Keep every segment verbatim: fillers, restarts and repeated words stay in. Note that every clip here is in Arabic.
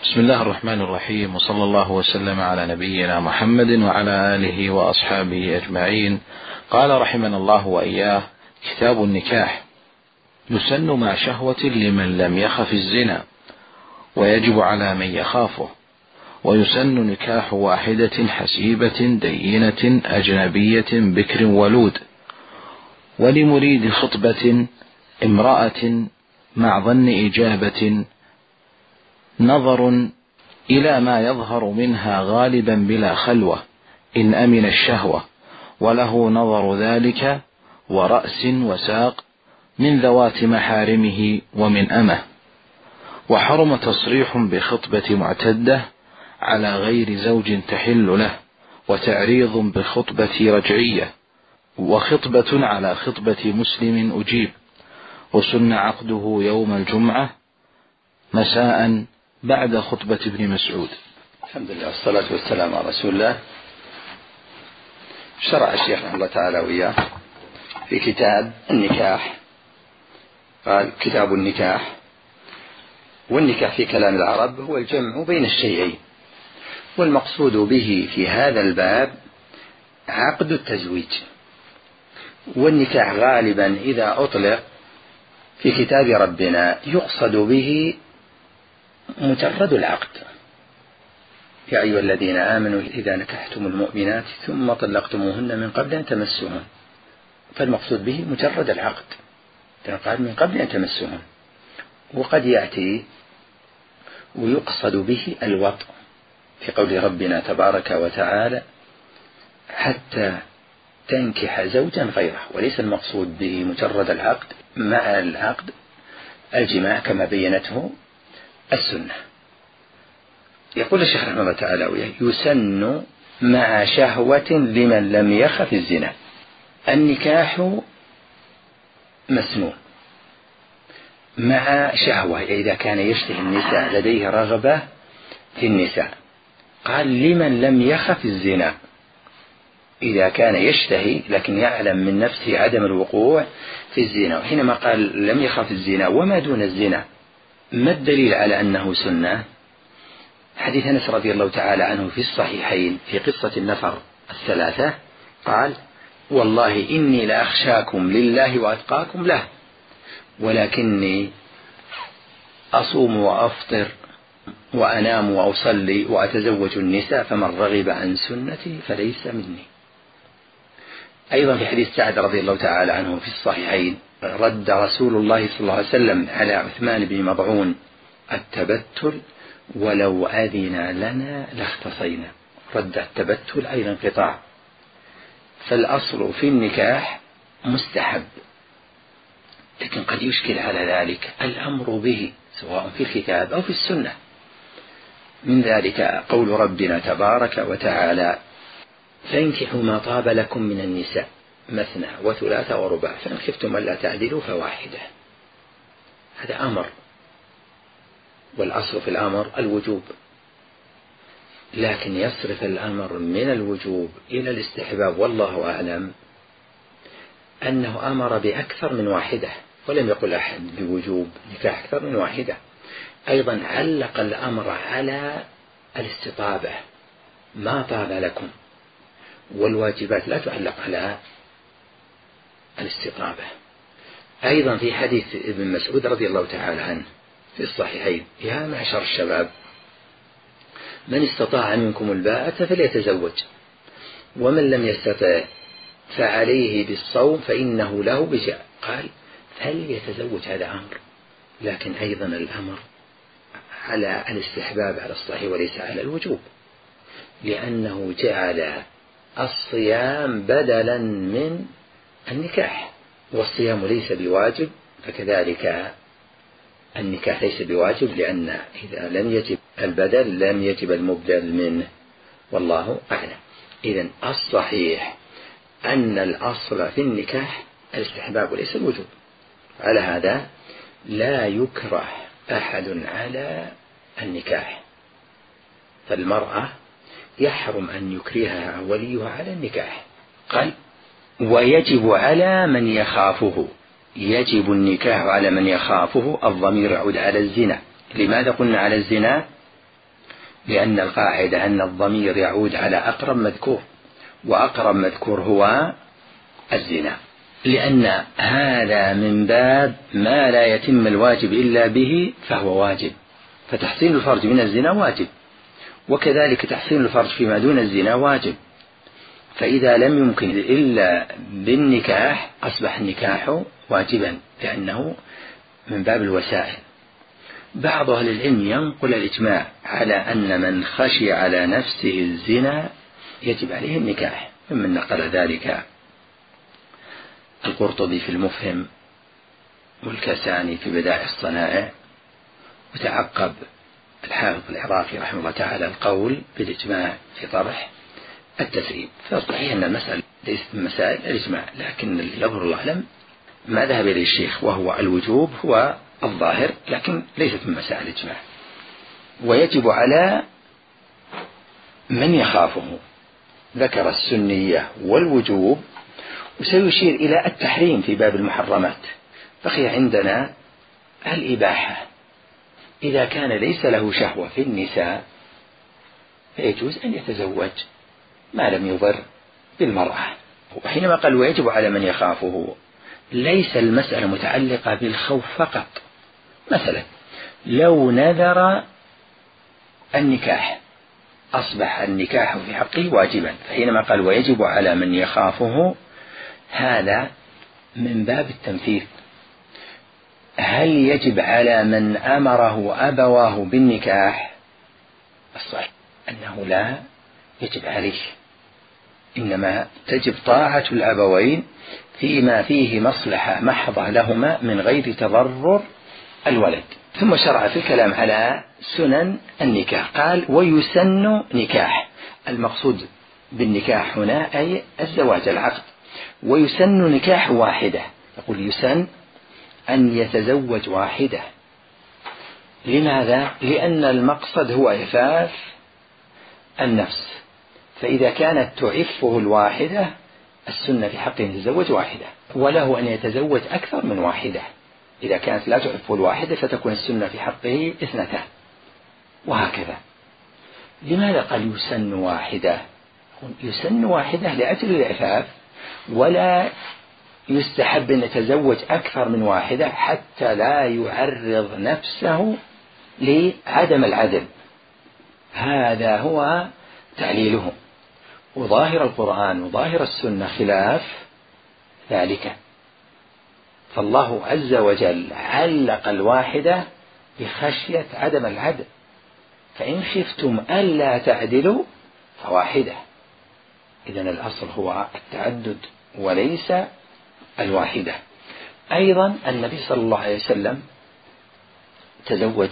بسم الله الرحمن الرحيم، وصلى الله وسلم على نبينا محمد وعلى آله وأصحابه أجمعين. قال رحمنا الله وإياه: كتاب النكاح. يسن مع شهوة لمن لم يخف الزنا، ويجب على من يخافه. ويسن نكاح واحدة حسيبة دينة أجنبية بكر ولود، ولمريد خطبة امرأة مع ظن إجابة نظر إلى ما يظهر منها غالبا بلا خلوة إن أمن الشهوة، وله نظر ذلك ورأس وساق من ذوات محارمه ومن أمه. وحرم تصريح بخطبة معتدة على غير زوج تحل له، وتعريض بخطبة رجعية، وخطبة على خطبة مسلم أجيب. وسن عقده يوم الجمعة مساء بعد خطبة ابن مسعود. الحمد لله والصلاة والسلام على رسول الله. شرع الشيخ رحمه الله تعالى وإياه في كتاب النكاح. قال: كتاب النكاح. والنكاح في كلام العرب هو الجمع بين الشيئين، والمقصود به في هذا الباب عقد التزويج. والنكاح غالبا إذا أطلق في كتاب ربنا يقصد به مجرد العقد. يا أيها الذين آمنوا إذا نكحتم المؤمنات ثم طلقتموهن من قبل أن تمسوهن، فالمقصود به مجرد العقد، قال من قبل أن تمسوهن. وقد يأتي ويقصد به الوطء في قول ربنا تبارك وتعالى: حتى تنكح زوجا غيره. وليس المقصود به مجرد العقد، مع العقد الجماع كما بينته السنة. يقول الشيخ رحمه الله تعالى: يسن مع شهوة لمن لم يخف الزنا. النكاح مسنون مع شهوة، إذا كان يشتهي النساء، لديه رغبة في النساء. قال: لمن لم يخف الزنا، إذا كان يشتهي لكن يعلم من نفسه عدم الوقوع في الزنا. وحينما قال لم يخف الزنا وما دون الزنا، ما الدليل على أنه سنة؟ حديث أنس رضي الله تعالى عنه في الصحيحين في قصة النفر الثلاثة، قال: والله إني لأخشاكم لله وأتقاكم له، ولكني أصوم وأفطر وأنام وأصلي وأتزوج النساء، فمن رغب عن سنتي فليس مني. أيضا في حديث سعد رضي الله تعالى عنه في الصحيحين: رد رسول الله صلى الله عليه وسلم على عثمان بن مضعون التبتل ولو أذن لنا لاختصينا. رد التبتل أي الانقطاع. فالأصل في النكاح مستحب، لكن قد يشكل على ذلك الأمر به سواء في الكتاب أو في السنة. من ذلك قول ربنا تبارك وتعالى: فانكحوا ما طاب لكم من النساء مثنى وثلاث ورباع فإن خفتم ألا تعدلوا فواحدة. هذا أمر، والأصل في الأمر الوجوب، لكن يصرف الأمر من الوجوب إلى الاستحباب، والله أعلم أنه أمر بأكثر من واحدة، ولم يقل أحد بوجوب نكاح أكثر من واحدة. أيضا علق الأمر على الاستطابة، ما طاب لكم، والواجبات لا تعلق على الاستطابة. أيضا في حديث ابن مسعود رضي الله تعالى عنه في الصحيحين: يا معشر الشباب من استطاع منكم الباءة فليتزوج، ومن لم يستطع فعليه بالصوم فإنه له وجاء. قال: فليتزوج، هذا أمر، لكن أيضا الأمر على الاستحباب على الصحيح وليس على الوجوب، لأنه جعل الصيام بدلا من النكاح، والصيام ليس بواجب، فكذلك النكاح ليس بواجب، لأن إذا لم يجب البدل لم يجب المبدل منه، والله أعلم. إذن الصحيح أن الأصل في النكاح الاستحباب وليس الوجوب. على هذا لا يكره أحد على النكاح، فالمرأة يحرم أن يكرهها وليها على النكاح. قال: ويجب على من يخافه. يجب النكاح على من يخافه. الضمير يعود على الزنا. لماذا قلنا على الزنا؟ لأن القاعدة أن الضمير يعود على أقرب مذكور، وأقرب مذكور هو الزنا، لأن هذا من باب ما لا يتم الواجب إلا به فهو واجب، فتحصيل الفرج من الزنا واجب، وكذلك تحصيل الفرج فيما دون الزنا واجب. فإذا لم يمكن إلا بالنكاح أصبح النكاح واجبا، لأنه من باب الوسائل. بعض أهل العلم ينقل الإجماع على أن من خشي على نفسه الزنا يجب عليه النكاح، ممن نقل ذلك القرطبي في المفهم، والكساني في بدائع الصنائع، وتعقب الحافظ العراقي رحمه الله تعالى القول بالإجماع في طرح التسريب. فصحيح أن المسألة ليست من مسائل الإجماع، لكن يظهر الله أعلم ما ذهب إليه الشيخ وهو الوجوب هو الظاهر، لكن ليست من مسائل الإجماع. ويجب على من يخافه، ذكر السنية والوجوب، وسيشير إلى التحريم في باب المحرمات. بقي عندنا الإباحة. إذا كان ليس له شهوة في النساء فيجوز أن يتزوج ما لم يضر بالمرأة. وحينما قال ويجب على من يخافه، ليس المسألة متعلقة بالخوف فقط. مثلا لو نذر النكاح أصبح النكاح في حقه واجبا، فحينما قال ويجب على من يخافه هذا من باب التمثيل. هل يجب على من أمره أبواه بالنكاح؟ الصحيح أنه لا يجب عليه، إنما تجب طاعة الأبوين فيما فيه مصلحة محضة لهما من غير تضرر الولد. ثم شرع في الكلام على سنن النكاح، قال ويسن نكاح. المقصود بالنكاح هنا أي الزواج العقد. ويسن نكاح واحدة، يقول يسن أن يتزوج واحدة. لماذا؟ لأن المقصد هو إعفاف النفس، فإذا كانت تعفه الواحدة السنة في حقه أن يتزوج واحدة، وله أن يتزوج أكثر من واحدة. إذا كانت لا تعفه الواحدة فتكون السنة في حقه اثنتان، وهكذا. لماذا قال يسن واحدة؟ يسن واحدة لأجل الإعفاف، ولا يستحب أن يتزوج أكثر من واحدة حتى لا يعرض نفسه لعدم العدل. هذا هو تعليله، وظاهر القرآن وظاهر السنة خلاف ذلك. فالله عز وجل علق الواحدة بخشية عدم العدل، فإن خفتم ألا تعدلوا فواحدة. إذن الأصل هو التعدد وليس الواحدة. أيضا النبي صلى الله عليه وسلم تزوج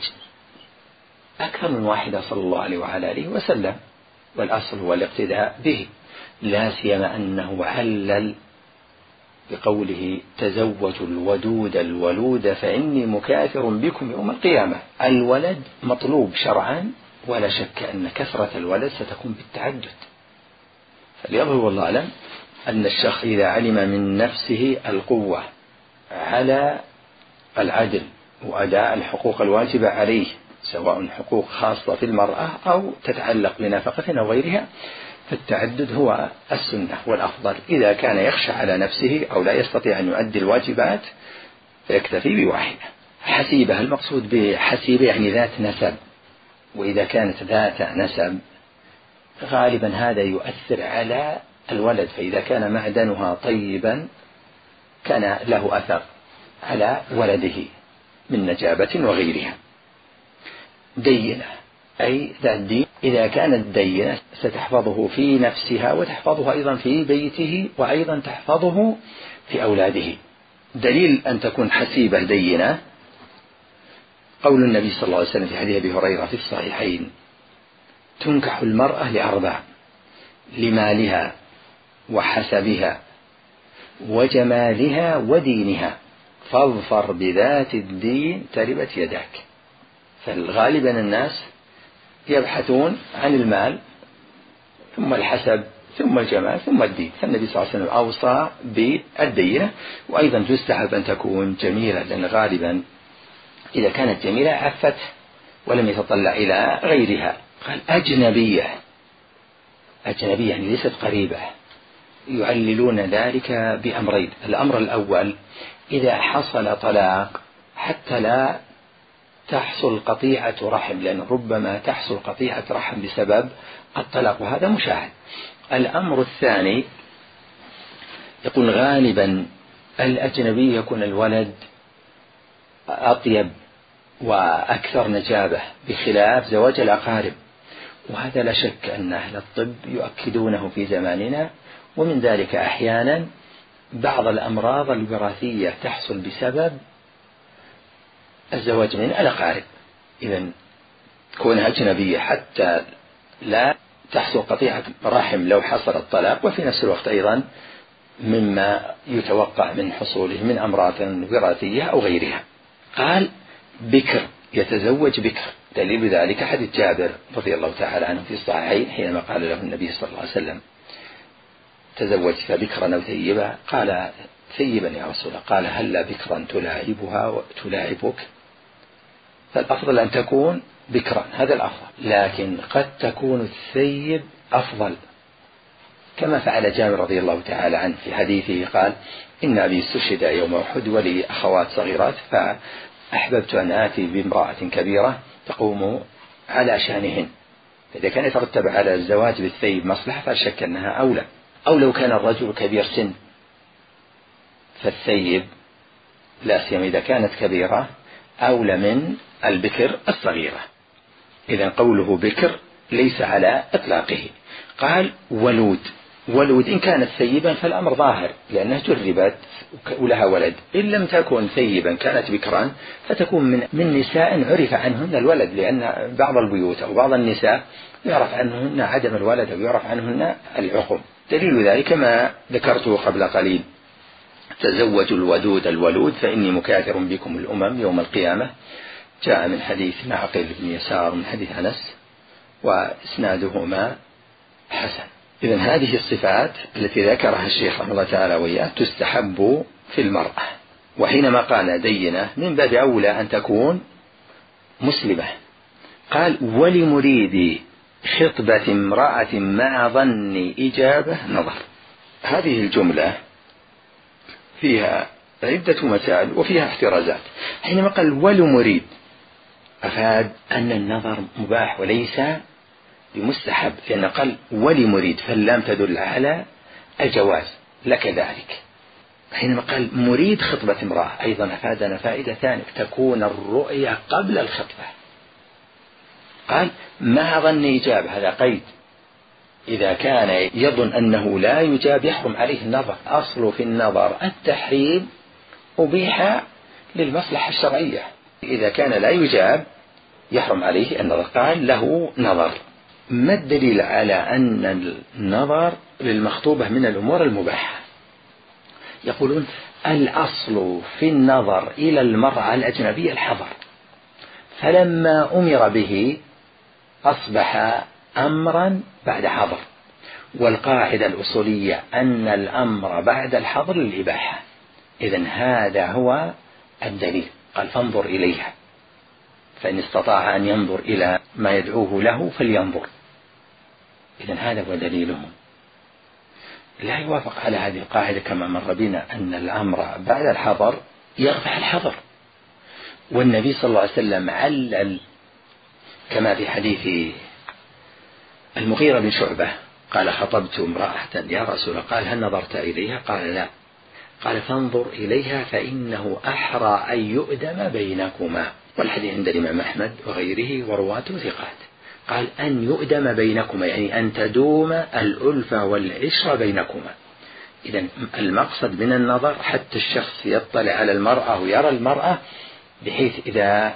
أكثر من واحدة صلى الله عليه وعلى آله وسلم، والأصل هو الاقتداء به، لا سيما أنه علل بقوله تزوجوا الودود الولود فإني مكاثر بكم يوم القيامة. الولد مطلوب شرعا، ولا شك أن كثرة الولد ستكون بالتعدد. فليظهر والله أعلم أن الشخص إذا علم من نفسه القوة على العدل وأداء الحقوق الواجبة عليه، سواء حقوق خاصة في المرأة أو تتعلق بنفقة أو غيرها، فالتعدد هو السنة والأفضل. إذا كان يخشى على نفسه أو لا يستطيع أن يؤدي الواجبات فيكتفي بواحدة. حسيبة، المقصود بحسيبة يعني ذات نسب، وإذا كانت ذات نسب غالبا هذا يؤثر على الولد، فإذا كان معدنها طيبا كان له أثر على ولده من نجابة وغيرها. دينة أي ذات دين، إذا كانت دينة ستحفظه في نفسها وتحفظه أيضا في بيته وأيضا تحفظه في أولاده. دليل أن تكون حسيبة دينة قول النبي صلى الله عليه وسلم في حديث أبي هريرة في الصحيحين: تنكح المرأة لأربع: لمالها وحسبها وجمالها ودينها، فاظفر بذات الدين تربت يداك. فالغالبا الناس يبحثون عن المال ثم الحسب ثم الجمال ثم الدين، فالنبي صلى الله عليه وسلم أوصى بالدينة. وأيضا تستحب أن تكون جميلة، لأن غالبا إذا كانت جميلة عفته ولم يتطلع إلى غيرها. قال أجنبية، أجنبية يعني ليست قريبة. يعللون ذلك بأمرين: الأمر الأول إذا حصل طلاق حتى لا تحصل قطيعة رحم، لأن ربما تحصل قطيعة رحم بسبب الطلاق، وهذا مشاهد. الأمر الثاني يقول غالبا الأجنبي يكون الولد أطيب وأكثر نجابة بخلاف زواج الأقارب، وهذا لا شك أن أهل الطب يؤكدونه في زماننا. ومن ذلك أحيانا بعض الأمراض الوراثية تحصل بسبب الزواج من الأقارب. إذن كونها أجنبية حتى لا تحصل قطيعة رحم لو حصل الطلاق، وفي نفس الوقت أيضا مما يتوقع من حصوله من أمراض وراثية أو غيرها. قال بكر، يتزوج بكر. دليل ذلك حديث جابر رضي الله تعالى عنه في الصحيحين حينما قال له النبي صلى الله عليه وسلم تزوجت بكرا أو ثيبا؟ قال ثيبا يا رسول الله. قال هل بكرا تلاعبها وتلاعبك؟ فالأفضل أن تكون بكرا، هذا الأفضل، لكن قد تكون الثيب أفضل، كما فعل جابر رضي الله تعالى عنه في حديثه قال إن أبي استشهد يوم أحد ولي أخوات صغيرات فأحببت أن آتي بامرأة كبيرة تقوم على شأنهن. فإذا كان يترتب على الزواج بالثيب مصلحة فلا شك أنها أولى. أو لو كان الرجل كبير سن فالثيب لا سيما إذا كانت كبيرة أولى من البكر الصغيرة. إذن قوله بكر ليس على إطلاقه. قال ولود، ولود إن كانت ثيبا فالأمر ظاهر لأنها جربت ولها ولد. إن لم تكن ثيبا كانت بكرا فتكون من, من نساء عرف عنهن الولد، لأن بعض البيوت أو بعض النساء يعرف عنهن عدم الولد أو يعرف عنهن العقم. دليل ذلك ما ذكرته قبل قليل: تزوجوا الودود الولود فإني مكاثر بكم الأمم يوم القيامة. جاء من حديث معقل بن يسار من حديث أنس وإسنادهما حسن. إذن هذه الصفات التي ذكرها الشيخ رحمه الله تعالى وإياه تستحب في المرأة، وحينما قال دينة من باب أولى أن تكون مسلمة. قال ولمريد خطبة امرأة مع ظن إجابة نظر. هذه الجملة فيها عدة مسائل وفيها احترازات. حينما قال ولمريد أفاد أن النظر مباح وليس بمستحب، لأن قال ولمريد فاللام تدل على الجواز لك ذلك. حينما قال مريد خطبة امرأة أيضا أفادنا فائدة ثانية: تكون الرؤية قبل الخطبة. قال مع ظن إجابة، هذا قيد. إذا كان يظن أنه لا يجاب يحرم عليه النظر. أصل في النظر التحريم أبيح للمصلحة الشرعية. إذا كان لا يجاب يحرم عليه النظر. قال له نظر. ما الدليل على أن النظر للمخطوبة من الأمور المباحة؟ يقولون الأصل في النظر إلى المرأة الأجنبية الحظر، فلما أمر به أصبح أمرا بعد حظر، والقاعدة الأصولية أن الأمر بعد الحظر للإباحة. إذن هذا هو الدليل. قال فانظر إليها، فإن استطاع أن ينظر إلى ما يدعوه له فلينظر. إذن هذا هو دليلهم. لا يوافق على هذه القاعدة كما مر بنا أن الأمر بعد الحظر يرفع الحظر. والنبي صلى الله عليه وسلم علل كما في حديث المغيرة بن شعبة قال خطبت امرأة يا رسول الله، قال هل نظرت إليها؟ قال لا. قال فانظر إليها فإنه أحرى أن يؤدم بينكما. والحديث عند الإمام أحمد وغيره ورواته ثقات. قال أن يؤدم بينكما يعني أن تدوم الألفة والعشرة بينكما. إذن المقصد من النظر حتى الشخص يطلع على المرأة ويرى المرأة بحيث إذا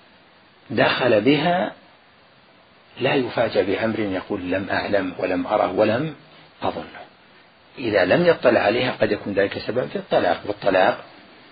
دخل بها لا يفاجأ بأمر يقول لم أعلم ولم أره ولم أظنه. إذا لم يطلع عليها قد يكون ذلك سبب في الطلاق، والطلاق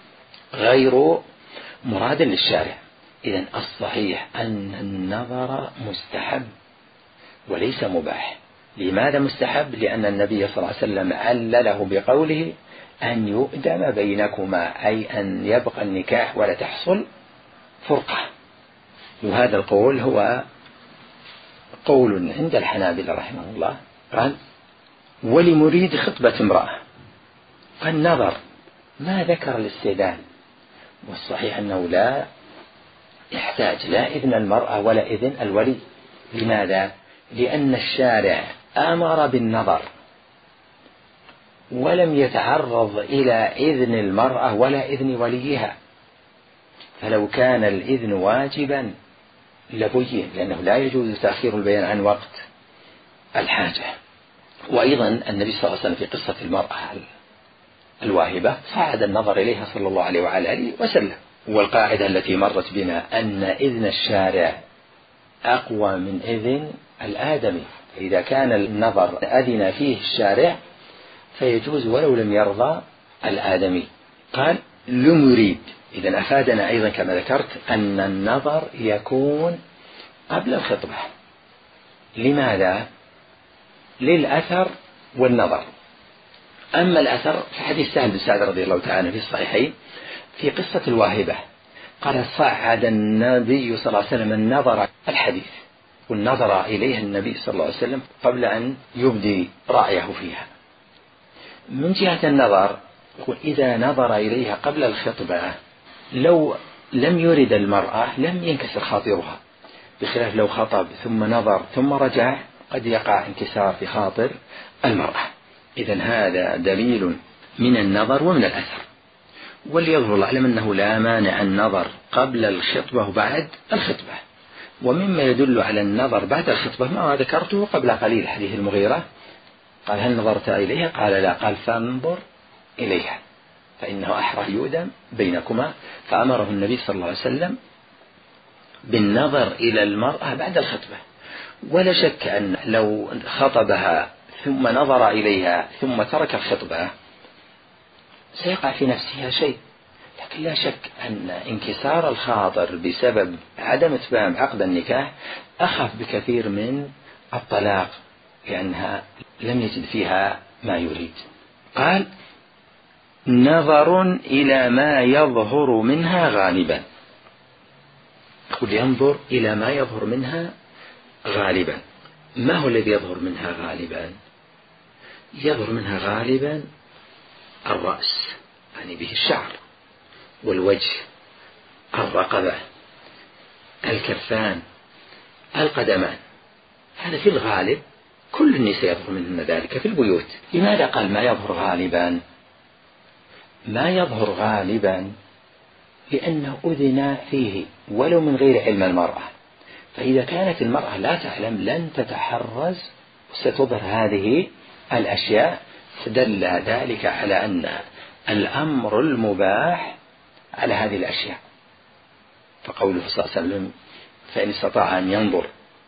غير مراد للشارع. إذن الصحيح أن النظر مستحب وليس مباح. لماذا مستحب؟ لأن النبي صلى الله عليه وسلم علله بقوله أن يؤدم بينكما، أي أن يبقى النكاح ولا تحصل فرقة. وهذا القول هو قول عند الحنابلة رحمه الله، قال ولمريد خطبة امرأة، قال نظر ما ذكر الاستئذان، والصحيح أنه لا يحتاج لا إذن المرأة ولا إذن الولي. لماذا؟ لأن الشارع أمر بالنظر ولم يتعرض إلى إذن المرأة ولا إذن وليها، فلو كان الإذن واجبا لبين، لأنه لا يجوز تأخير البيان عن وقت الحاجة. وأيضا النبي صلى الله عليه وسلم في قصة المرأة الواهبة صعد النظر إليها صلى الله عليه وعلى آله وسلم. والقاعدة التي مرت بنا أن إذن الشارع أقوى من إذن الآدمي، فإذا كان النظر أذن فيه الشارع فيجوز ولو لم يرضى الآدمي. قال لمريد، إذن أفادنا أيضا كما ذكرت أن النظر يكون قبل الخطبة. لماذا؟ للأثر والنظر. أما الأثر فحديث سهل بن سعد رضي الله تعالى في الصحيحين في قصة الواهبة، قال صعد النبي صلى الله عليه وسلم النظر، الحديث والنظر إليها النبي صلى الله عليه وسلم قبل أن يبدي رأيه فيها. من جهة النظر إذا نظر إليها قبل الخطبة لو لم يرد المرأة لم ينكسر خاطرها، بخلاف لو خطب ثم نظر ثم رجع قد يقع انكسار في خاطر المرأة. إذن هذا دليل من النظر ومن الأثر. وليظهر العلم أنه لا مانع النظر قبل الخطبة وبعد الخطبة. ومما يدل على النظر بعد الخطبة ما ذكرته قبل قليل، حديث المغيرة قال هل نظرت إليها؟ قال لا، قال فانظر إليها فإنه أحرى يؤدم بينكما، فأمره النبي صلى الله عليه وسلم بالنظر إلى المرأة بعد الخطبة. ولا شك أن لو خطبها ثم نظر إليها ثم ترك الخطبة سيقع في نفسها شيء، لكن لا شك أن انكسار الخاطر بسبب عدم إتمام عقد النكاح أخف بكثير من الطلاق، لأنها لم يجد فيها ما يريد. قال نظر إلى ما يظهر منها غالبا، قل ينظر إلى ما يظهر منها غالبا. ما هو الذي يظهر منها غالبا؟ يظهر منها غالبا الرأس، يعني به الشعر، والوجه، الرقبة، الكفان، القدمان، هذا في الغالب كل النساء يظهر منهن ذلك في البيوت. لماذا قال ما يظهر غالبا؟ ما يظهر غالبا لأنه أذن فيه ولو من غير علم المرأة، فإذا كانت المرأة لا تعلم لن تتحرز وستظهر هذه الأشياء، فدل ذلك على أن الأمر المباح على هذه الأشياء. فقوله صلى الله عليه وسلم فإن استطاع أن ينظر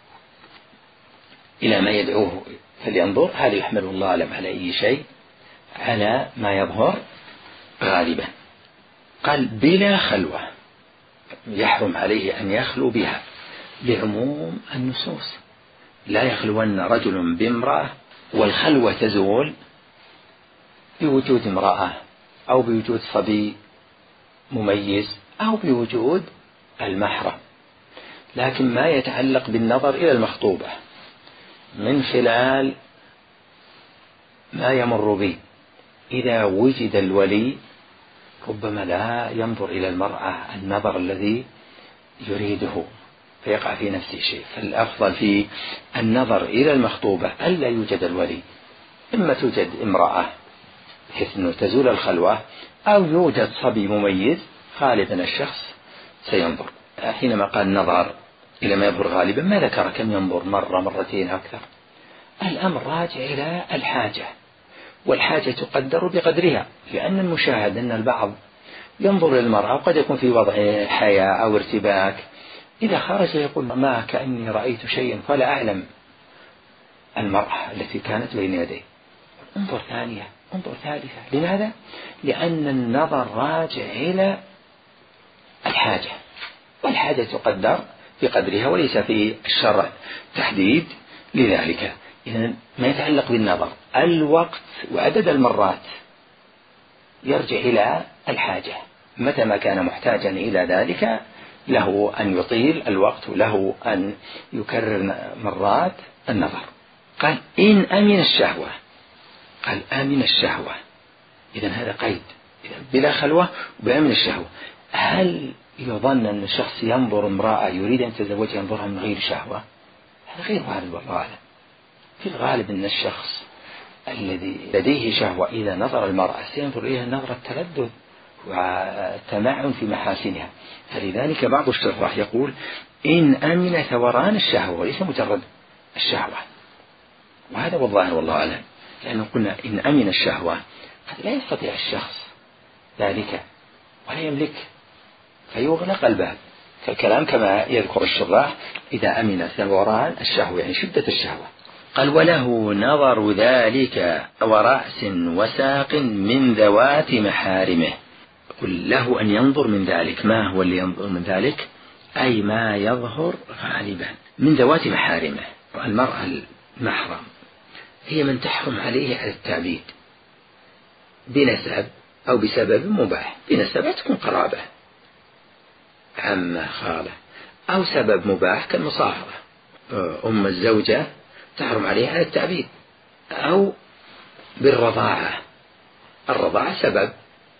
إلى ما يدعوه فلينظر، هذا يحمل الله أعلم على أي شيء، على ما يظهر غالبا. قال بلا خلوة، يحرم عليه أن يخلو بها لعموم النصوص، لا يخلون رجل بامرأة، والخلوة تزول بوجود امرأة أو بوجود صبي مميز أو بوجود المحرم. لكن ما يتعلق بالنظر إلى المخطوبة من خلال ما يمر به، إذا وجد الولي ربما لا ينظر إلى المرأة النظر الذي يريده فيقع في نفسه شيء. فالأفضل في النظر إلى المخطوبة ألا يوجد الولي، إما توجد امرأة بحيث أنه تزول الخلوة، أو يوجد صبي مميز، غالبا الشخص سينظر. حينما قال نظر إلى ما يظهر غالبا ما ذكر كم ينظر، مرة مرتين أكثر. الأمر راجع إلى الحاجة، والحاجة تقدر بقدرها، لأن المشاهد أن البعض ينظر للمرأة وقد يكون في وضع حياة أو ارتباك، إذا خرج يقول ما كأني رأيت شيئا فلا أعلم المرأة التي كانت بين يدي، انظر ثانية، انظر ثالثة. لماذا؟ لأن النظر راجع إلى الحاجة، والحاجة تقدر بقدرها، وليس في الشرع تحديد لذلك. إذن ما يتعلق بالنظر الوقت وعدد المرات يرجع إلى الحاجة، متى ما كان محتاجا إلى ذلك له أن يطيل الوقت وله أن يكرر مرات النظر. قال إن أمن الشهوة، قال آمن الشهوة، إذن هذا قيد، إذن بلا خلوة وبأمن الشهوة. هل يظن أن الشخص ينظر امرأة يريد أن يتزوجها ينظرها من غير شهوة؟ هذا غير وارد والله أعلم. في الغالب أن الشخص الذي لديه شهوة إذا نظر المرأة سينظر إليها نظرة تلذذ وتمعن في محاسنها. فلذلك بعض الشراح يقول إن أمن ثوران الشهوة وليس مجرد الشهوة، وهذا والله والله أعلم، لأنه قلنا إن أمن الشهوة قد لا يستطيع الشخص ذلك ولا يملك فيغلق الباب، كالكلام كما يذكر الشراح إذا أمن ثوران الشهوة يعني شدة الشهوة. قال وله نظر ذلك ورأس وساق من ذوات محارمه. قل له أن ينظر من ذلك. ما هو اللي ينظر من ذلك؟ أي ما يظهر غالبا من ذوات محارمه. المرأة المحرم هي من تحرم عليه على التعبيد بنسب أو بسبب مباح. بنسب تكون قرابة عمة خالة، أو سبب مباح كالمصاهرة. أم الزوجة تحرم عليها على التعبيد، أو بالرضاعة، الرضاعة سبب،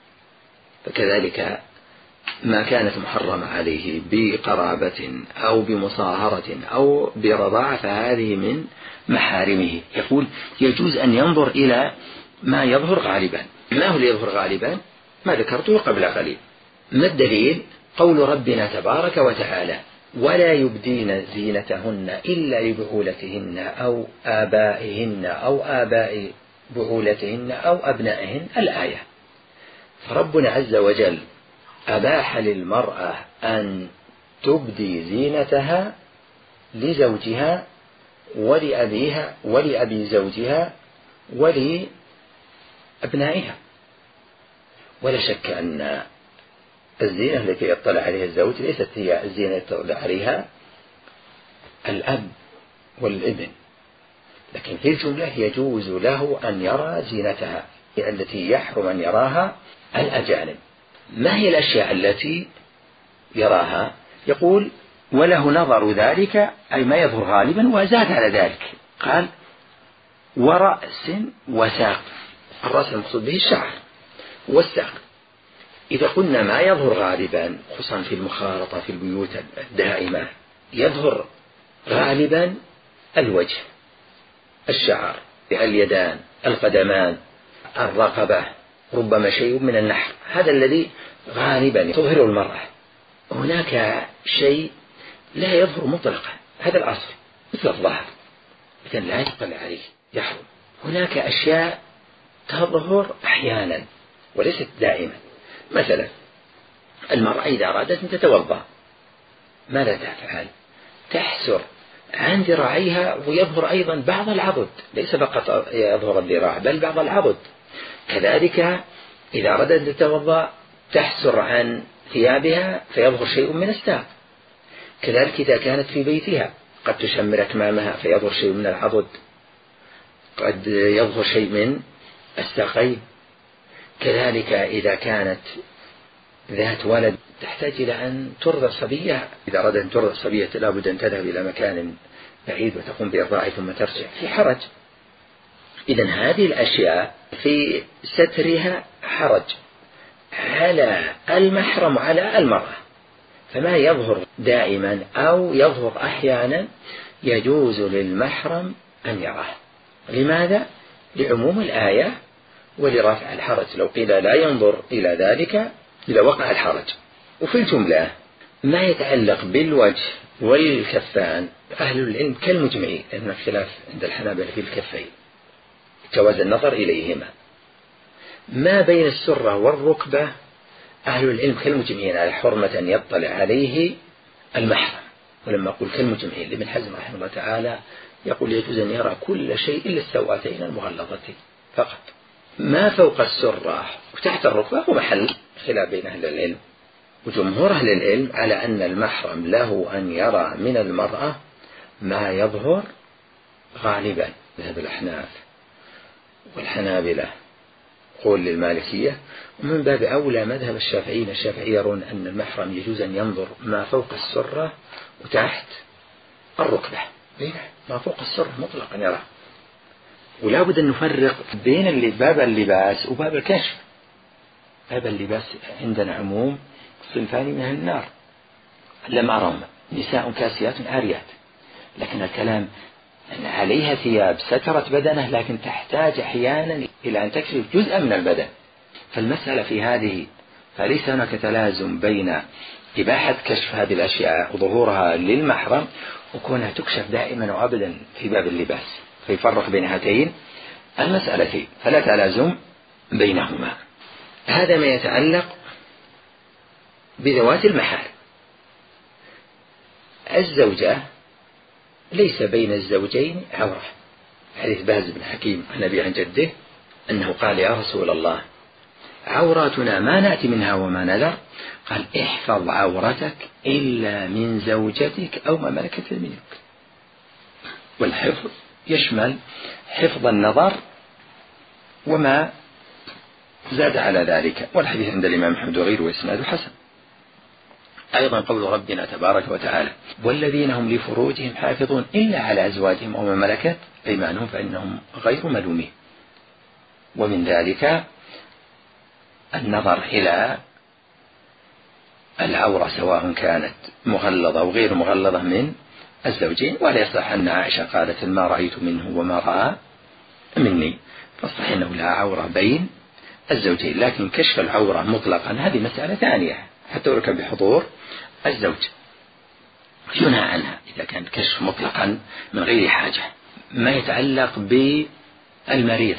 فكذلك ما كانت محرمة عليه بقرابة أو بمصاهرة أو برضاعة فهذه من محارمه. يقول يجوز أن ينظر إلى ما يظهر غالبا. ما هو اللي يظهر غالبا؟ ما ذكرته قبل قليل. ما الدليل؟ قول ربنا تبارك وتعالى ولا يبدين زينتهن إلا لبعولتهن أو آبائهن أو آباء بعولتهن أو أبنائهن، الآية. فربنا عز وجل أباح للمرأة أن تبدي زينتها لزوجها ولأبيها ولأبي زوجها ولأبنائها. ولا شك أن الزينة التي يطلع عليها الزوج ليست هي الزينة التي يطلع عليها الأب والابن، لكن في الجملة يجوز له أن يرى زينتها التي يحرم أن يراها الأجانب. ما هي الأشياء التي يراها؟ يقول وله نظر ذلك أي ما يظهر غالبا، وزاد على ذلك قال ورأس وساق. الرأس المقصود به الشعر والساق. إذا قلنا ما يظهر غالبا خصوصا في المخالطة في البيوت الدائمة، يظهر غالبا الوجه، الشعر، اليدان، القدمان، الرقبة، ربما شيء من النحر، هذا الذي غالبا تظهر المرأة. هناك شيء لا يظهر مطلقا، هذا الأصل، مثل الظهر، إذن لا يطلع عليه يحرم. هناك أشياء تظهر أحيانا وليست دائما. مثلا المرأة إذا أرادت أن تتوضأ ماذا تفعل؟ تحسر عن ذراعيها ويظهر أيضا بعض العضد، ليس فقط يظهر الذراع بل بعض العضد. كذلك إذا أرادت أن تتوضأ تحسر عن ثيابها فيظهر شيء من الساق. كذلك إذا كانت في بيتها قد تشمر أكمامها فيظهر شيء من العضد، قد يظهر شيء من الساقين. كذلك إذا كانت ذات ولد تحتاج إلى أن ترضى الصبية، إذا أراد أن ترضى الصبية لابد أن تذهب إلى مكان بعيد وتقوم بإرضاعها ثم ترجع، في حرج. إذن هذه الأشياء في سترها حرج على المحرم على المرأة. فما يظهر دائما أو يظهر أحيانا يجوز للمحرم أن يراه. لماذا؟ لعموم الآية ولرفع الحرج. لو قيل لا ينظر إلى ذلك إذا وقع الحرج. وفي الجملة ما يتعلق بالوجه والكفان أهل العلم كالمجمعين، لأن الخلاف عند الحنابلة في الكفين جواز النظر إليهما. ما بين السرة والركبة أهل العلم كالمجمعين على حرمة أن يطلع عليه المحرم. ولما أقول كالمجمعين لابن حزم رحمه الله تعالى يقول يجوز أن يرى كل شيء إلا السواتين المغلظتين فقط. ما فوق السرة وتحت الركبة هو محل خلاف بين أهل العلم، وجمهور أهل العلم على أن المحرم له أن يرى من المرأة ما يظهر غالبا، مذهب الأحناف والحنابلة قول للمالكية، ومن باب أولى مذهب الشافعيين. الشافعية يرون أن المحرم يجوز أن ينظر ما فوق السرة وتحت الركبة، ما فوق السرة مطلقا يرى. ولا بد أن نفرق بين باب اللباس وباب الكشف. باب اللباس عندنا عموم صنفان من النار لم أرهم، نساء كاسيات عاريات، لكن الكلام أن عليها ثياب سترت بدنه لكن تحتاج أحيانا إلى أن تكشف جزءا من البدن. فالمسألة في هذه فليس هناك تلازم بين إباحة كشف هذه الأشياء وظهورها للمحرم وكونها تكشف دائما وأبدا في باب اللباس، فيفرق بين هاتين المسألتين، فلا تلازم بينهما. هذا ما يتعلق بذوات المحارم. الزوجة ليس بين الزوجين عورة. حديث باز بن حكيم عن أبي عن جده أنه قال يا رسول الله عوراتنا ما نأتي منها وما نذر، قال احفظ عورتك إلا من زوجتك أو ما ملكت يمينك. والحفظ يشمل حفظ النظر وما زاد على ذلك، والحديث عند الإمام أحمد وغيره وإسناده حسن. أيضا قول ربنا تبارك وتعالى والذين هم لفروجهم حافظون إلا على أزواجهم أو ما ملكت أيمانهم فإنهم غير ملومين. ومن ذلك النظر إلى العورة سواء كانت مغلظة أو غير مغلظة من الزوجين، ولا يصح أن عائشة قالت ما رأيت منه وما رأى مني، فالصحيح أنه لا عورة بين الزوجين. لكن كشف العورة مطلقا هذه مسألة ثانية حتى يركب بحضور الزوج، ينهى عنها إذا كان كشف مطلقا من غير حاجة. ما يتعلق بالمريض،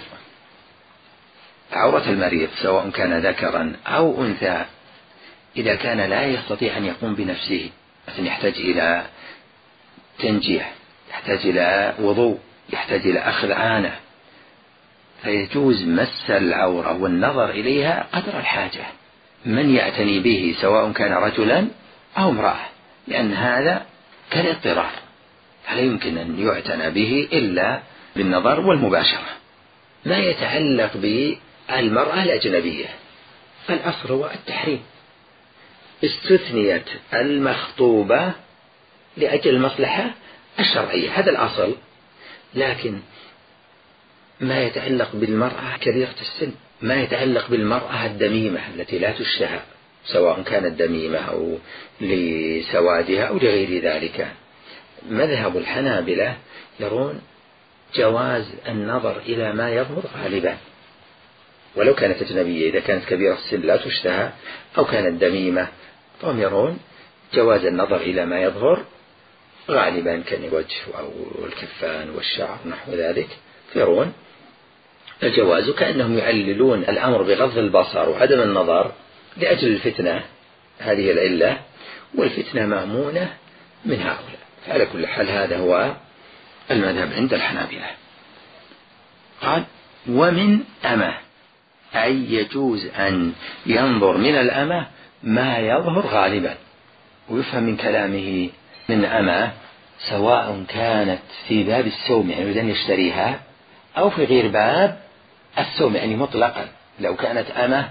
عورة المريض سواء كان ذكرا أو أنثى إذا كان لا يستطيع أن يقوم بنفسه، مثلا يحتاج إلى تنجيح، يحتاج إلى وضوء، يحتاج إلى أخذ عانة، فيجوز مس العورة والنظر إليها قدر الحاجة. من يعتني به سواء كان رجلا أو امرأة، لأن هذا كالاضطرار، فلا يمكن أن يعتنى به إلا بالنظر والمباشرة. ما يتعلق بالمرأة الأجنبية فالأصل هو التحريم، استثنيت المخطوبة لأجل المصلحة الشرعية، هذا الأصل. لكن ما يتعلق بالمرأة كبيرة السن، ما يتعلق بالمرأة الدميمة التي لا تشتهى سواء كانت دميمة أو لسوادها أو لغير ذلك، مذهب الحنابلة يرون جواز النظر إلى ما يظهر غالبا ولو كانت أجنبية، إذا كانت كبيرة السن لا تشتهى أو كانت دميمة، فهم يرون جواز النظر إلى ما يظهر غالبا كالوجه أو الكفان والشعر نحو ذلك، يرون الجواز، كأنهم يعللون الأمر بغض البصر وعدم النظر لأجل الفتنة، هذه العلة، والفتنة مأمونة من هؤلاء. فعلى كل حال هذا هو المذهب عند الحنابلة. قال ومن أمة، أي يجوز أن ينظر من الأمة ما يظهر غالبا، ويفهم من كلامه من أمة سواء كانت في باب السوم يعني يريد أن يشتريها أو في غير باب السوم يعني مطلقا، لو كانت أمة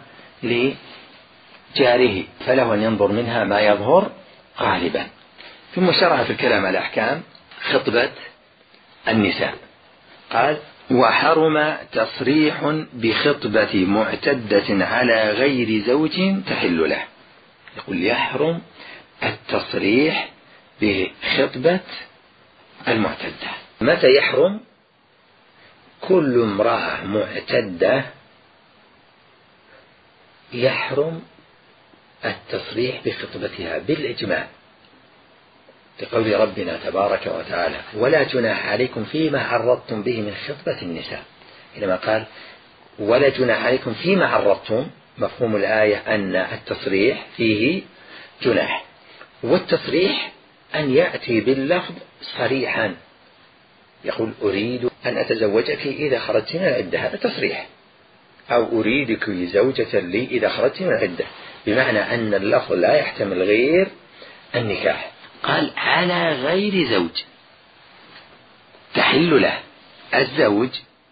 لجاره فله أن ينظر منها ما يظهر غالبا. ثم شرع في الكلام على أحكام خطبة النساء. قال وحرم تصريح بخطبة معتدة على غير زوج تحل له. يقول يحرم التصريح بخطبة المعتدة. متى يحرم؟ كل امرأة معتدة يحرم التصريح بخطبتها بالإجماع، لقول ربنا تبارك وتعالى ولا جناح عليكم فيما عرضتم به من خطبة النساء. حينما قال ولا جناح عليكم فيما عرضتم، مفهوم الآية أن التصريح فيه جناح، والتصريح أن يأتي باللفظ صريحا، يقول أريد أن أتزوجك إذا خرجت من العدة، هذا تصريح، أو أريدك زوجة لي إذا خرجت من العدة، بمعنى أن اللفظ لا يحتمل غير النكاح. قال على غير زوج تحل له. الزوج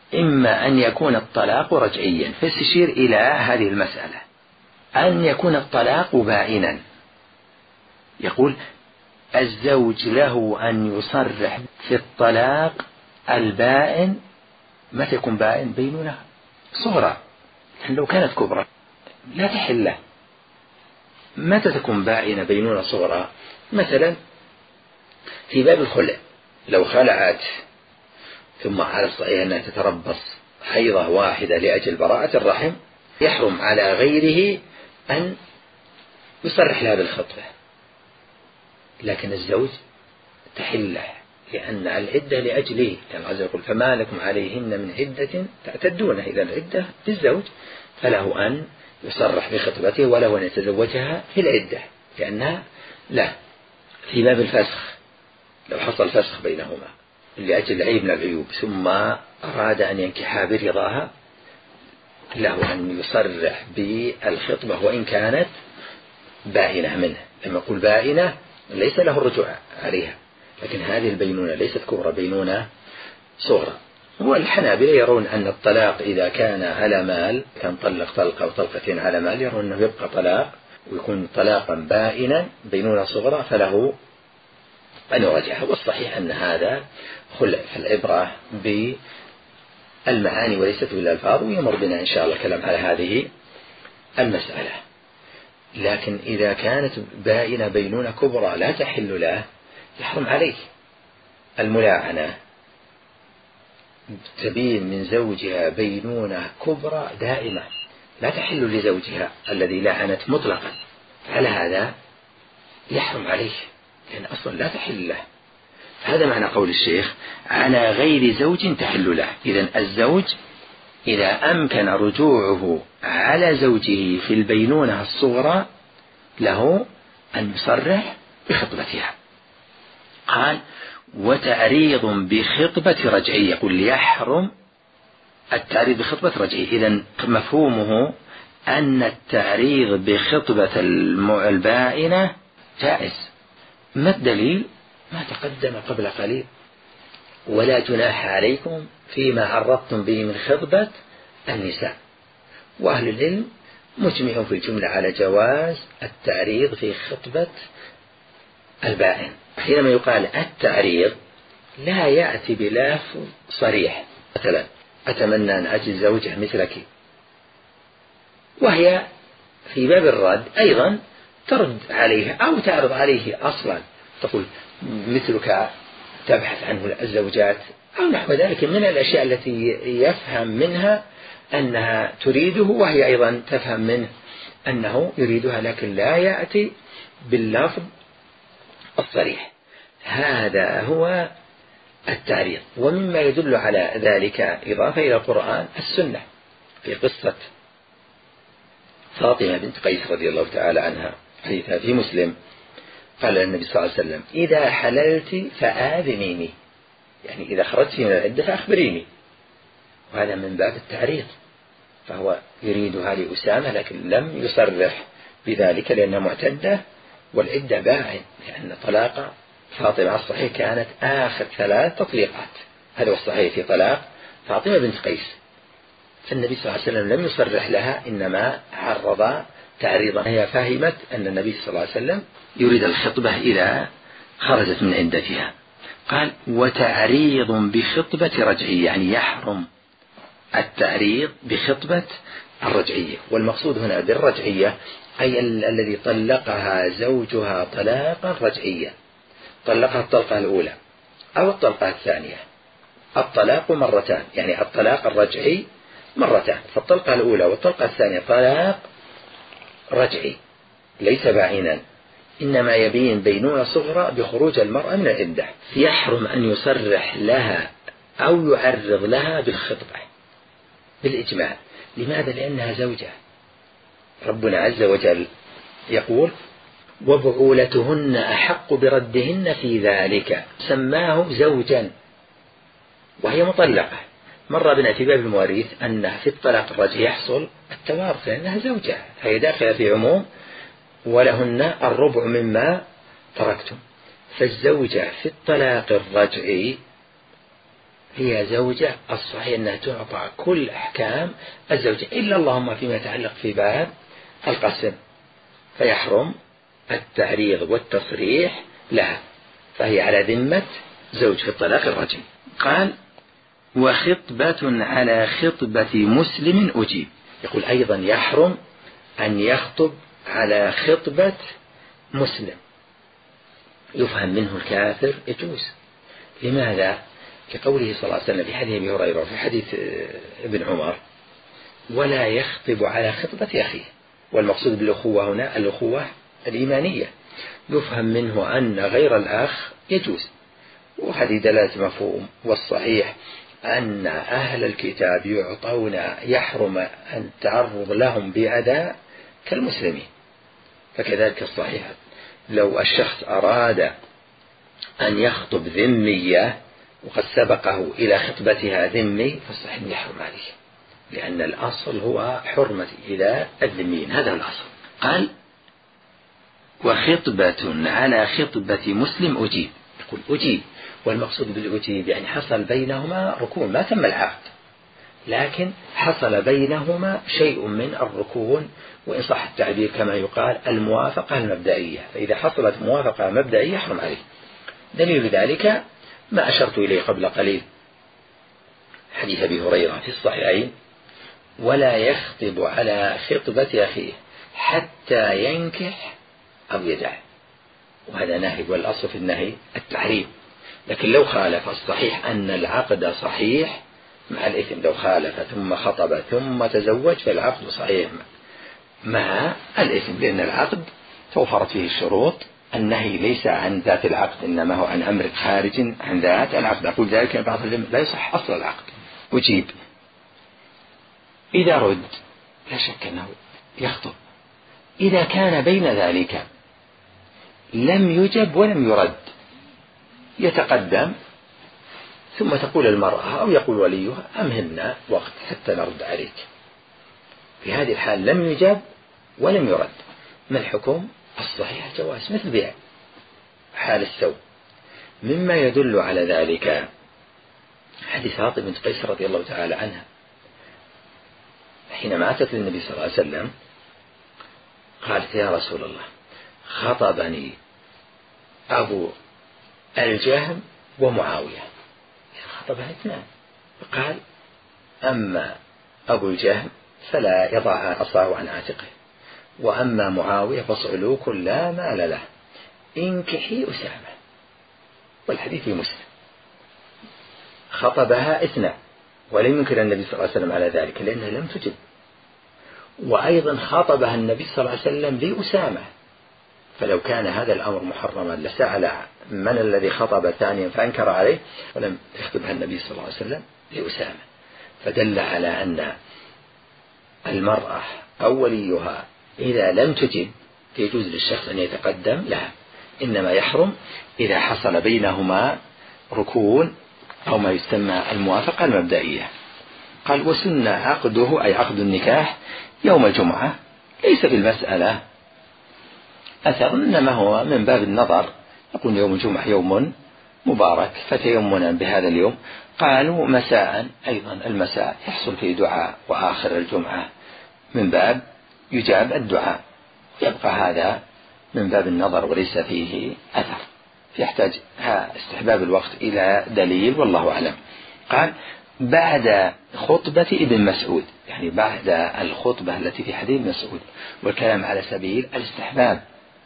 إما أن يكون الطلاق رجعيا، فاستشير إلى هذه المسألة، أن يكون الطلاق بائنا. يقول الزوج له أن يصرح في الطلاق البائن. متى يكون بائن؟ بينونة صغرى، لو كانت كبرى لا تحل له. متى تكون بائنة بينونة صغرى؟ مثلا في باب الخلع، لو خلعت ثم على الصحيح أنها تتربص حيضة واحدة لأجل براءة الرحم، يحرم على غيره أن يصرح لها بالخطبة، لكن الزوج تحل له، لأن العدة لأجله، كان عز وجل فما لكم عليهن من عدة تعتدونها، إذا العدة للزوج فله أن يصرح بخطبته وله أن يتزوجها في العدة لأنها له. في باب الفسخ، لو حصل فسخ بينهما لأجل عيب من العيوب ثم أراد أن ينكحها برضاها، له أن يصرح بالخطبة وإن كانت بائنة منه. لما يقول بائنة ليس له الرجوع عليها، لكن هذه البينونة ليست كبرى، بينونة صغرى. والحنابلة يرون أن الطلاق إذا كان على مال، كان طلق طلقة أو طلقتين على مال، يرون أنه يبقى طلاق ويكون طلاقا بائنا بينونة صغرى، فله أن يراجعها. والصحيح أن هذا خلع، فالعبرة بالمعاني وليست بالألفاظ، ويمر بنا إن شاء الله الكلام على هذه المسألة. لكن إذا كانت بائنة بينونة كبرى لا تحل له، يحرم عليه الملاعنة، تبين من زوجها بينونة كبرى دائمة لا تحل لزوجها الذي لعنت مطلقا، على هذا يحرم عليه لأن أصلا لا تحل له. هذا معنى قول الشيخ على غير زوج تحل له. إذن الزوج إذا أمكن رجوعه على زوجه في البينونة الصغرى له أن يصرح بخطبتها. قال وتعريض بخطبة رجعية، يقول يحرم التعريض بخطبة رجعية. إذن مفهومه أن التعريض بخطبة البائنة جائز. ما الدليل؟ ما تقدم قبل قليل، ولا جناح عليكم فيما عرضتم به من خطبة النساء. وأهل العلم مجمع في الجملة على جواز التعريض في خطبة البائن. حينما يقال التعريض لا يأتي بلفظ صريح، مثلا أتمنى أن أجد زوجة مثلك، وهي في باب الرد أيضا ترد عليه أو تعرض عليه أصلا، تقول مثلك تبحث عنه الزوجات أو نحو ذلك من الأشياء التي يفهم منها أنها تريده وهي أيضا تفهم منه أنه يريدها، لكن لا يأتي باللفظ الصريح. هذا هو التعريض. ومما يدل على ذلك إضافة إلى القرآن السنة في قصة فاطمة بنت قيس رضي الله تعالى عنها، حديثها في مسلم، قال النبي صلى الله عليه وسلم إذا حللت فآذنيني، يعني إذا خرجت من العدة فأخبريني. وهذا من باب التعريض، فهو يريدها لأسامة لكن لم يصرح بذلك لأنها معتدة والعدة باعن، لأن طلاق فاطمة الصحيح كانت آخر ثلاث تطليقات، هذا هو الصحيح في طلاق فاطمة بنت قيس. فالنبي صلى الله عليه وسلم لم يصرح لها، إنما عرض تعريضا. هي فهمت أن النبي صلى الله عليه وسلم يريد الخطبة إذا خرجت من عدتها. قال وتعريض بخطبة رجعية، يعني يحرم التعريض بخطبة الرجعية. والمقصود هنا بالرجعية أي الذي طلقها زوجها طلاقا رجعيا، طلقها الطلقة الأولى أو الطلقة الثانية. الطلاق مرتان، يعني الطلاق الرجعي مرتان، فالطلقة الأولى والطلقة الثانية طلاق رجعي ليس باعنا، إنما يبين بينونة صغرى بخروج المرأة من العدة. يحرم أن يصرح لها أو يعرض لها بالخطبة بالإجماع. لماذا؟ لأنها زوجة. ربنا عز وجل يقول وبعولتهن أحق بردهن في ذلك، سماه زوجا وهي مطلقة. مر بنا في باب المواريث أنها في الطلاق الرجعي يحصل التوارث لأنها زوجة، فهي داخلة في عموم ولهن الربع مما تركتم. فالزوجة في الطلاق الرجعي هي زوجة الصحيح أنها تعطى كل أحكام الزوجة، إلا اللهم فيما يتعلق في باب القسم، فيحرم التعريض والتصريح لها، فهي على ذمة زوج في الطلاق الرجم. قال وخطبة على خطبة مسلم أجيب. يقول أيضا يحرم أن يخطب على خطبة مسلم، يفهم منه الكافر يجوز. لماذا؟ كقوله صلى الله عليه وسلم في حديث أبي هريرة في حديث ابن عمر ولا يخطب على خطبة أخيه، والمقصود بالأخوة هنا الأخوة الإيمانية، يفهم منه أن غير الأخ يجوز، وهذه دلالة مفهوم. والصحيح أن أهل الكتاب يعطون يحرم أن تعرض لهم بأذى كالمسلمين، فكذلك الصحيح لو الشخص أراد أن يخطب ذمية وقد سبقه إلى خطبتها ذمي فالصحيح يحرم عليه، لأن الأصل هو حرمة إلى الذميين، هذا الأصل. قال وخطبة على خطبة مسلم أجيب. يقول أجيب، والمقصود بالأجيب يعني حصل بينهما ركون، ما تم العقد لكن حصل بينهما شيء من الركون، وإن صح التعبير كما يقال الموافقة المبدئية، فإذا حصلت موافقة مبدئية يحرم عليه. دليل ذلك ما أشرت إليه قبل قليل، حديث أبي هريرة في الصحيحين ولا يخطب على خطبة أخيه حتى ينكح أو يدع، وهذا نهي، والأصل في النهي التحريم. لكن لو خالف الصحيح أن العقد صحيح مع الإثم، لو خالف ثم خطب ثم تزوج فالعقد صحيح مع الإثم، لأن العقد توفرت فيه الشروط. النهي ليس عن ذات العقد إنما هو عن أمر خارج عن ذات العقد. أقول ذلك بعض العلماء لا يصح أصل العقد. أجيب إذا رد لا شك أنه يخطب، إذا كان بين ذلك لم يجب ولم يرد يتقدم ثم تقول المرأة أو يقول وليها أمهلنا وقت حتى نرد عليك. في هذه الحال لم يجب ولم يرد، ما الحكم؟ الصحيح جواز، مثل بيع حال الثوب. مما يدل على ذلك حديث فاطمة بنت قيس رضي الله تعالى عنها حينما أتت للنبي صلى الله عليه وسلم قالت يا رسول الله خطبني أبو الجهم ومعاوية، خطبها اثنان، قال أما أبو الجهم فلا يضع عصاه عن عاتقه، وأما معاوية فصعلوك لا مال له، انكحي أسامة. والحديث في مسلم. خطبها اثنان ولم ينكر النبي صلى الله عليه وسلم على ذلك لأنها لم تجب، وأيضا خطبها النبي صلى الله عليه وسلم لأسامة، فلو كان هذا الأمر محرما لسأل من الذي خطب ثانيا فأنكر عليه، ولم يخطبها النبي صلى الله عليه وسلم لأسامة، فدل على أن المرأة أو وليها إذا لم تجب يجوز للشخص أن يتقدم لها، إنما يحرم إذا حصل بينهما ركون أو ما يسمى الموافقة المبدئية. قال وسن عقده أي عقد النكاح يوم الجمعة، ليس بالمسألة أثر إنما هو من باب النظر، يقول يوم الجمعة يوم مبارك فتيمنا بهذا اليوم. قالوا مساء أيضا، المساء يحصل فيه دعاء، وآخر الجمعة من باب يجاب الدعاء، يبقى هذا من باب النظر وليس فيه أثر، يحتاج استحباب الوقت إلى دليل والله أعلم. قال بعد خطبة ابن مسعود، يعني بعد الخطبة التي في حديث مسعود، والكلام على سبيل الاستحباب.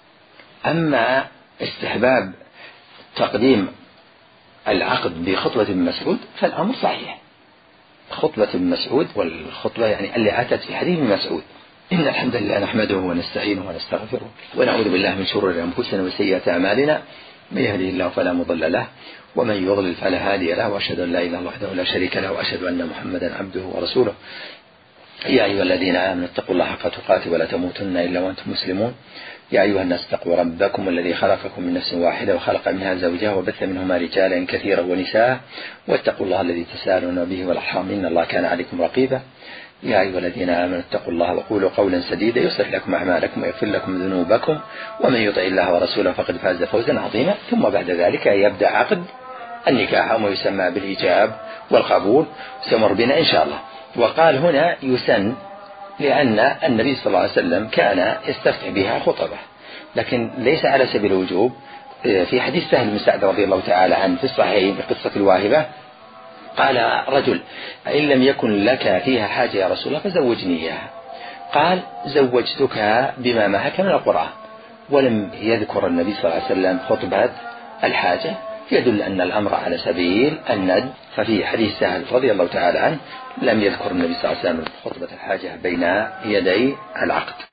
أما استحباب تقديم العقد بخطبة ابن مسعود فالأمر صحيح، خطبة ابن مسعود والخطبة يعني اللي أتت في حديث ابن مسعود. إن الحمد لله نحمده ونستعينه ونستغفره ونعوذ بالله من شرور أنفسنا وسيئات أعمالنا، من يهده الله فلا مضل له ومن يضلل فلا هادي له، وأشهد أن لا إله إلا الله وحده لا شريك له، وأشهد أن محمدا عبده ورسوله. يا أيها الذين آمنوا اتقوا الله حق تقاته ولا تموتن إلا وأنتم مسلمون. يا أيها الناس اتقوا ربكم الذي خلقكم من نفس واحدة وخلق منها زوجها وبث منهما رجالا كثيرا ونساء، واتقوا الله الذي تساءلون به والأرحام إن الله كان عليكم رقيبا. يا أيها الذين آمنوا اتقوا الله وقولوا قولا سديدا يصلح لكم أعمالكم ويغفر لكم ذنوبكم، ومن يطع الله ورسوله فقد فاز فوزا عظيما. ثم بعد ذلك يبدأ عقد النكاح وما يسمى بالإيجاب والقبول سيمر بنا إن شاء الله. وقال هنا يسن لأن النبي صلى الله عليه وسلم كان يستفتح بها خطبة، لكن ليس على سبيل الوجوب. في حديث سهل بن سعد رضي الله تعالى عنه في الصحيح بقصة الواهبة قال رجل: إن لم يكن لك فيها حاجة يا رسول الله فزوجني إياها. قال: زوجتك بما معك من القرآن. ولم يذكر النبي صلى الله عليه وسلم خطبة الحاجة، يدل أن الأمر على سبيل الند. ففي حديث سهل رضي الله تعالى عنه لم يذكر النبي صلى الله عليه وسلم خطبة الحاجة بين يدي العقد.